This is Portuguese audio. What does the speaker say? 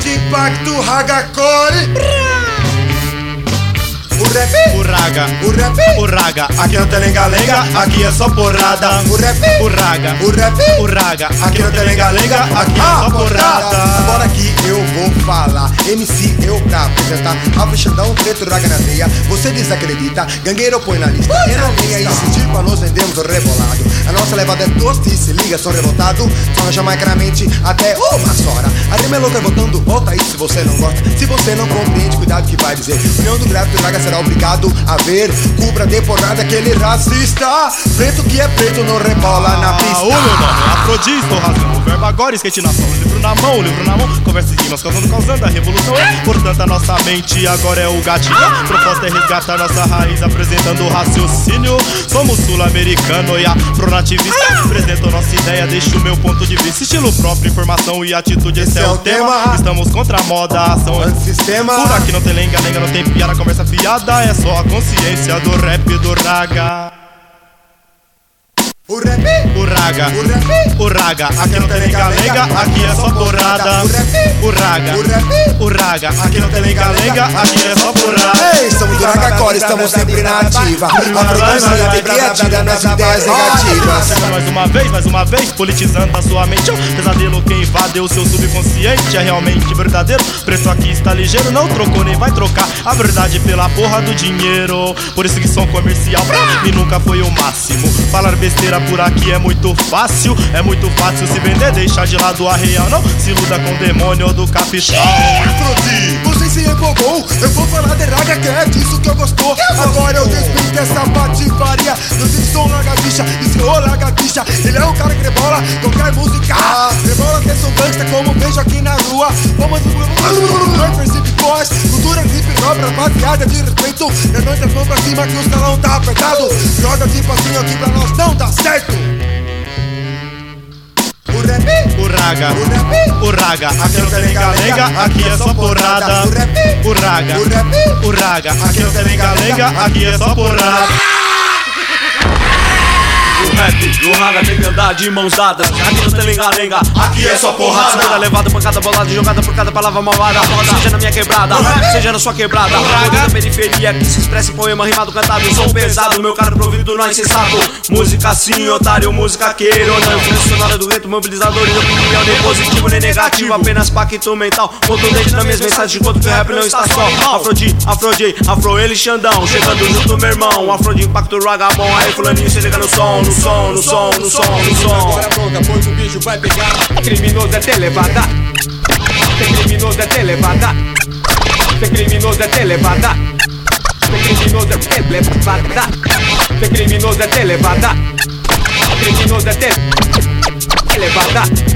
de impacto, Hagacore. O rap, o raga, o rap, o raga. aqui não tem lenga-lenga, aqui é só porrada. O rap, o raga, o rap, o raga. aqui não tem lenga-lenga, aqui é só porrada. Agora aqui eu vou falar, MC eu pra apresentar. Afro Xandão, preto, raga na veia. Você desacredita, gangueiro põe na lista. E não venha insistir pra nós vendemos o rebolado. A nossa levada é tosta e se liga, sou revoltado. Só jamaicamente até uma sora. A rima é louca voltando, volta aí se você não gosta. Se você não compreende, cuidado que vai dizer. União do gráfico e raga será obrigado a ver. Cubra de porrada aquele racista. Preto que é preto não rebola na pista. Ô meu nome, Afrodite, estou rasgando o verbo agora, skate na mão, livro na mão, conversa e rimas, causando a revolução. Portanto a nossa mente agora é o gatilho. Proposta é resgatar nossa raiz, apresentando o raciocínio. Somos sul-americano e afronativista. Apresento nossa ideia, deixo o meu ponto de vista. Estilo próprio, informação e atitude, esse é o tema. Estamos contra a moda, ação antissistema. Por aqui não tem lenga-lenga, não tem piada, conversa fiada. É só a consciência do rap e do raga. O rap, o raga, o rap, o raga. Aqui não tem lenga-lenga, aqui é só porrada. O raga, o rap, o raga. Aqui não tem lenga-lenga, aqui é só porrada. Ei, somos do Hagacore, estamos sempre na ativa. A frequência tem criativa nas ideias negativas. Mais uma vez, politizando a sua mente. É um pesadelo que invadeu o seu subconsciente. É realmente verdadeiro, preto aqui está ligeiro. Não trocou nem vai trocar a verdade pela porra do dinheiro. Por isso que som comercial pra mim nunca foi o máximo. Falar besteira por aqui é muito fácil se vender, deixar de lado a real. Não se iluda com o demônio do capital. Afrodite, você se empolgou. Eu vou falar de raga que é disso que eu gostou. Agora eu despeito essa patifaria. Não tem som lagartixa, e se o lagartixa, ele é um cara que rebola qualquer música. Rebola até som gangsta como vejo aqui na rua. Vamos Hip Boys, cultura hip hop, rapaziada de respeito. É nós das mãos pra cima que o salão tá apertado. Joga de passinho aqui pra nós não dá certo. O rap, o raga, o rap, o raga. Aqui não tem lenga-lenga, aqui é só porrada. O raga, o rap, o raga. Aqui não tem lenga-lenga, aqui é só porrada. O rap e o raga tem que andar de mãos dadas. Aqui não tem lenga-lenga, aqui é só porrada. Segura levada, pancada, bolada, jogada por cada palavra malvada. Seja na minha quebrada, seja na sua quebrada. Raga da periferia que se expressa em poema rimado, cantado. Som pesado, meu cara provido não é insensato. Música sim, otário, música queiro. Não influência sonora do vento, mobilizador e opinião. Nem positivo, nem negativo, apenas pacto mental. Contundente nas minhas mensagens, enquanto que o rap não está só. Afrodite, Afro, ele Xandão. Chegando junto, meu irmão. Afro de impacto, raga bom. Aí fulaninho, se liga no som. No som. Agora pronta, pois o bicho vai pegar. Criminoso é ter levada. Ser criminoso é ter levada. Ser criminoso é ter levada. Ser criminoso é ter levada. Ser criminoso é ter levada. Criminoso é ter levada.